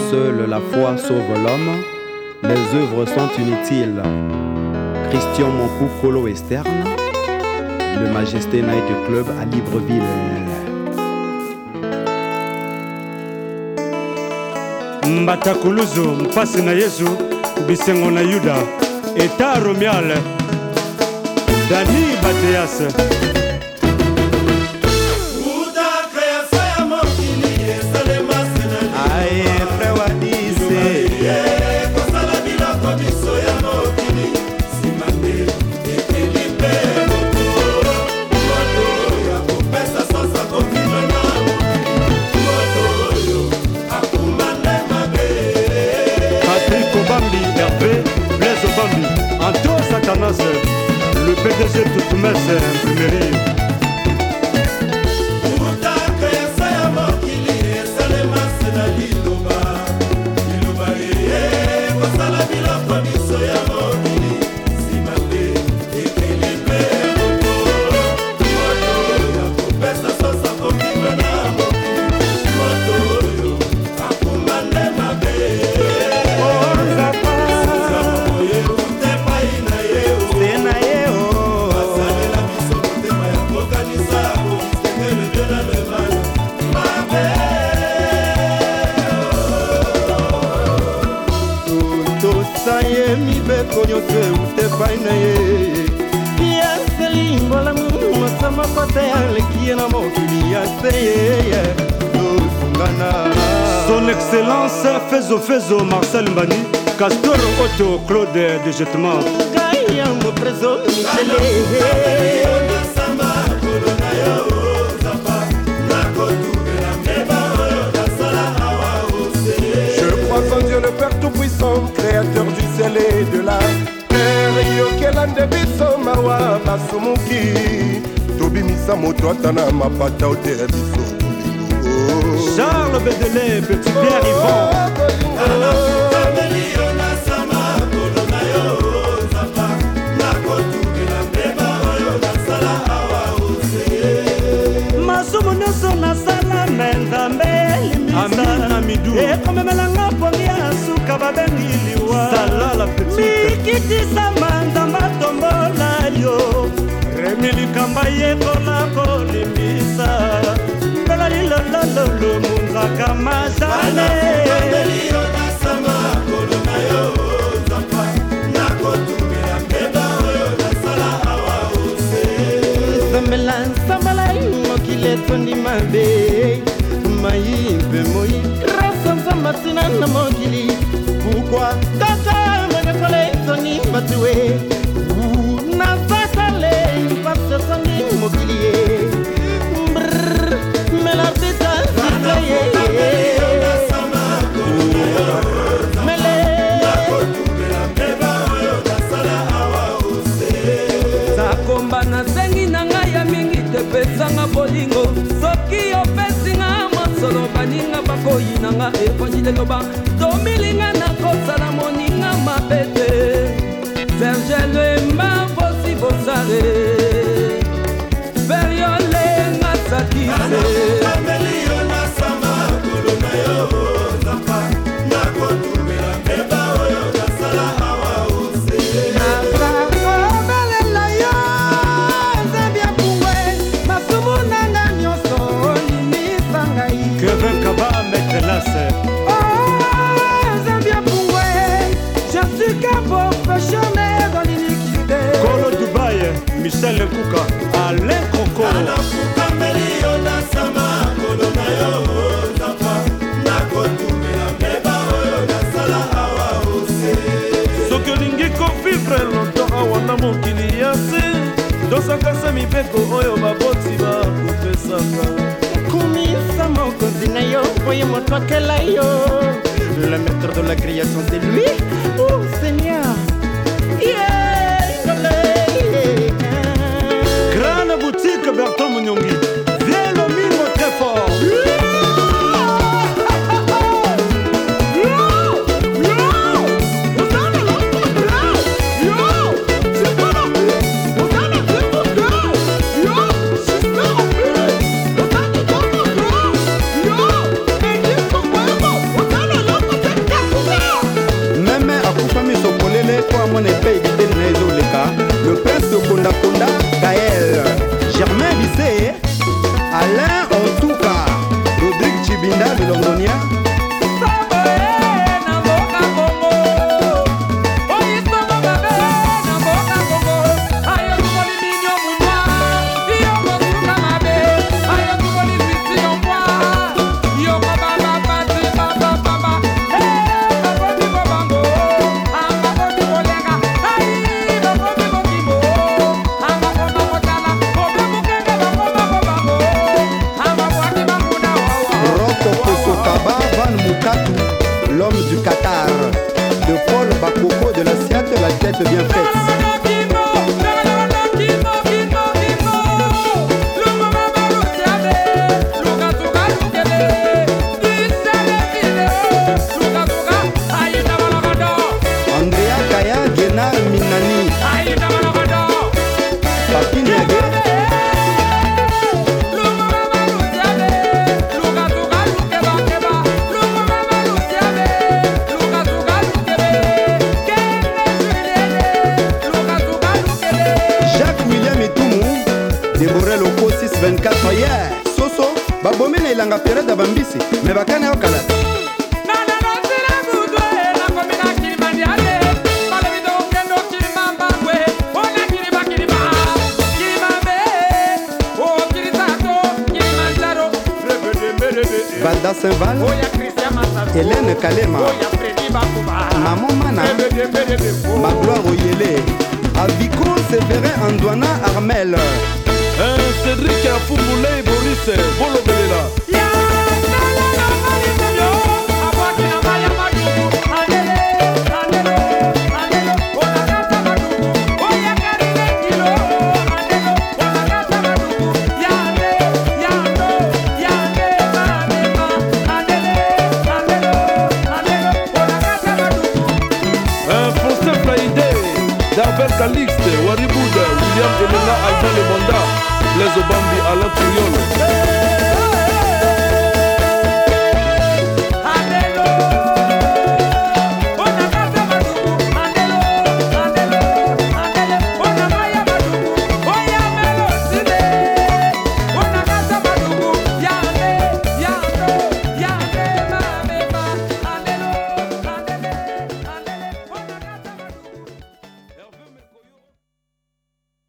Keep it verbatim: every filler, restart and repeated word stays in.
seule la foi sauve l'homme, les œuvres sont inutiles. Christian Monkou Colo Externe, le Majesté Night Club à Libreville. Mbata Kuluzu, mpasi na Yesu, bisengo na Yuda, eta Romial, Dani Bateas. Le P D G Toutoumès Imprimerie. Son Excellence Fezo Fezo Marcel Mbani, Castor Otto Claude de Jetement. Je crois en Dieu le Père Tout-Puissant, Créateur du ciel et de la terre. Yokelande biso mawa basumuki, tobimisa moto atana mapata otere biso. Charles Bédélé, Petit Pierre Yvon. Masumu nyonso nasala na Nzambe Amina Midou. ekomemelanga pongi ya suka babengi liwa Sala la petite. mikitisa Nzambe atombola yo Remi Likamba yekola kolimbisa mbela lilolololo munzaka majane Sambela sambala mokili etondi mabe mayimbe moi grâce Nzambe atina na mokili pourquoi kaka manekole etondi batue nazakale mpasi etondi mokili ye mais la vie t'a Sakomba na sengi na ngai ya mingi te pesanga bolingo soki opesinga masolo baninga bakoyi na nga evanjile loba tomilinga na kosala moninga mabe te Serge Lemba bosi bosare Periole nga sakise Colo Dubaï, Michel Kouka, Alain Coco. soki olingi kovivre longtemps awa na mokili ya se tosakasa mibeko oyo baboti bakopesaka kumisa mokonzi na yo oyo moto akela yo le maître de la création c'est lui oh Seigneur yeah, Grande boutique Bertrand Munyongi, viens le mimo très fort. Yo, danse bien faite. Andrea Kaya Gena Minani Papi Niage Jacques William Etumu Déboré Loko six vingt-quatre yeah. Soso babome na ilanga période bambisi me bakane okala Valda Saint-Val, Hélène Kalema, Maman Mana, Magloire Oyele, Aviko Séverin Andouana Armel, Cédric Afoumoulé Boris Bolobelela. Calixte, Waribouda, William Elena, Alban Le Bonda, Les Obambi, Alain Triol.